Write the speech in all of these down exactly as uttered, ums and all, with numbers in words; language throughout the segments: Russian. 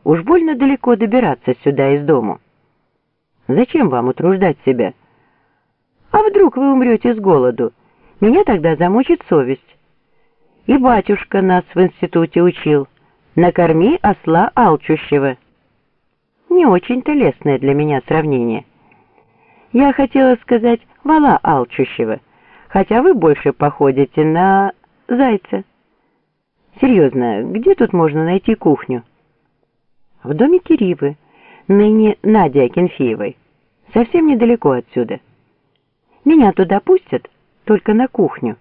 Уж больно далеко добираться сюда из дому. Зачем вам утруждать себя? А вдруг вы умрете с голоду? Меня тогда замучит совесть. И батюшка нас в институте учил: накорми осла алчущего. Не очень-то лестное для меня сравнение. Я хотела сказать вола алчущего, хотя вы больше походите на зайца. Серьезно, где тут можно найти кухню? В доме Киривы, ныне Нади Акинфеевой, совсем недалеко отсюда. Меня туда пустят, только на кухню.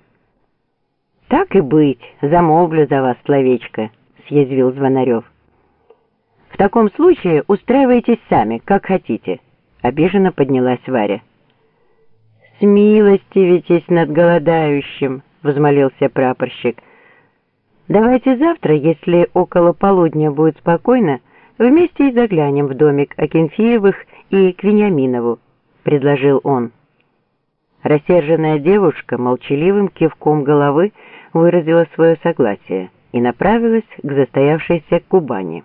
Так и быть, замолвлю за вас словечко, съязвил Звонарев. В таком случае устраивайтесь сами, как хотите, обиженно поднялась Варя. Смилостивитесь над голодающим, возмолился прапорщик. Давайте завтра, если около полудня будет спокойно, вместе и заглянем в домик Акинфеевых и к Вениаминову, предложил он. Рассерженная девушка молчаливым кивком головы выразила свое согласие и направилась к застоявшейся Кубани.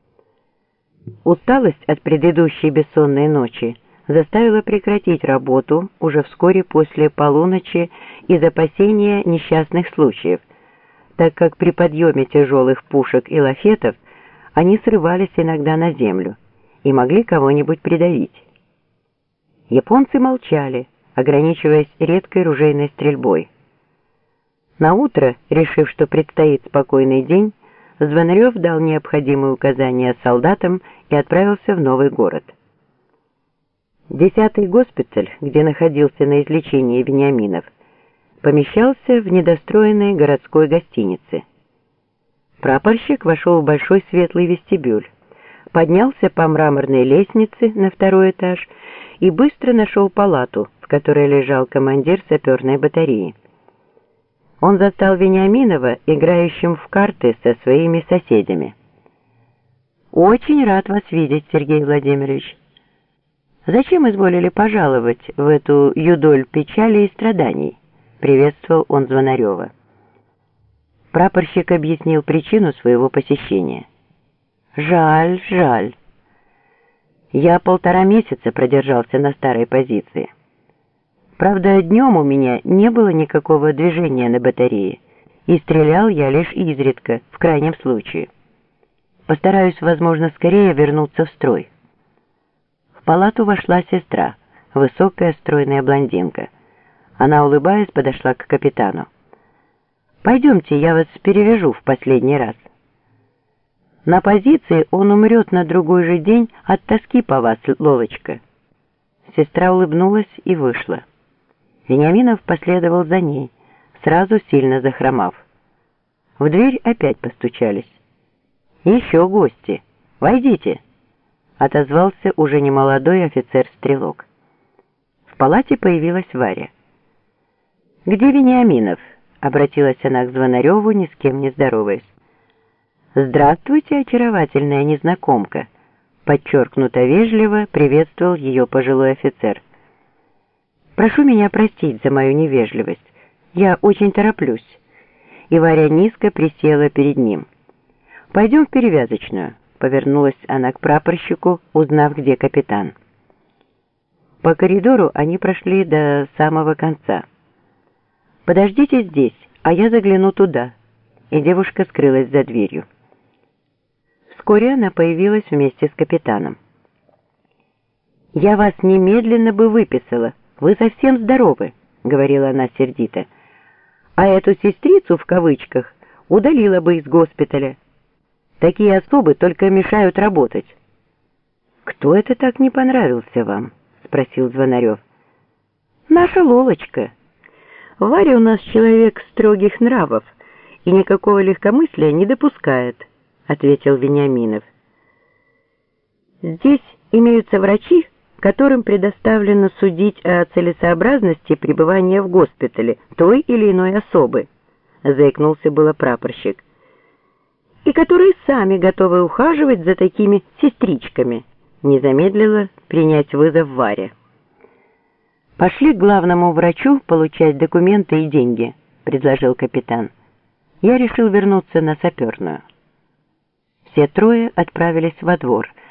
Усталость от предыдущей бессонной ночи заставила прекратить работу уже вскоре после полуночи из опасения несчастных случаев, так как при подъеме тяжелых пушек и лафетов они срывались иногда на землю и могли кого-нибудь придавить. Японцы молчали, ограничиваясь редкой ружейной стрельбой. Наутро, решив, что предстоит спокойный день, Звонарев дал необходимые указания солдатам и отправился в новый город. Десятый госпиталь, где находился на излечении Вениаминов, помещался в недостроенной городской гостинице. Прапорщик вошел в большой светлый вестибюль, поднялся по мраморной лестнице на второй этаж и быстро нашел палату, в которой лежал командир саперной батареи. Он застал Вениаминова играющим в карты со своими соседями. «Очень рад вас видеть, Сергей Владимирович. Зачем изволили пожаловать в эту юдоль печали и страданий?» — приветствовал он Звонарева. Прапорщик объяснил причину своего посещения. «Жаль, жаль. Я полтора месяца продержался на старой позиции. Правда, днем у меня не было никакого движения на батарее, и стрелял я лишь изредка, в крайнем случае. Постараюсь, возможно, скорее вернуться в строй». В палату вошла сестра, высокая стройная блондинка. Она, улыбаясь, подошла к капитану. «Пойдемте, я вас перевяжу в последний раз. На позиции он умрет на другой же день от тоски по вас, Лолочка». Сестра улыбнулась и вышла. Вениаминов последовал за ней, сразу сильно захромав. В дверь опять постучались. «Еще гости. Войдите!» — отозвался уже немолодой офицер-стрелок. В палате появилась Варя. «Где Вениаминов?» — обратилась она к Звонареву, ни с кем не здороваясь. «Здравствуйте, очаровательная незнакомка!» — подчеркнуто вежливо приветствовал ее пожилой офицер. «Прошу меня простить за мою невежливость. Я очень тороплюсь». И Варя низко присела перед ним. «Пойдем в перевязочную», — повернулась она к прапорщику, узнав, где капитан. По коридору они прошли до самого конца. «Подождите здесь, а я загляну туда», и девушка скрылась за дверью. Вскоре она появилась вместе с капитаном. «Я вас немедленно бы выписала. Вы совсем здоровы», — говорила она сердито. «А эту сестрицу, в кавычках, удалила бы из госпиталя. Такие особы только мешают работать». «Кто это так не понравился вам?» — спросил Звонарев. «Наша Лолочка. Варя у нас человек строгих нравов и никакого легкомыслия не допускает», — ответил Вениаминов. «Здесь имеются врачи, которым предоставлено судить о целесообразности пребывания в госпитале той или иной особы», — заикнулся было прапорщик, «и которые сами готовы ухаживать за такими сестричками», — не замедлила принять вызов Варя. «Пошли к главному врачу получать документы и деньги», — предложил капитан. «Я решил вернуться на саперную». Все трое отправились во двор.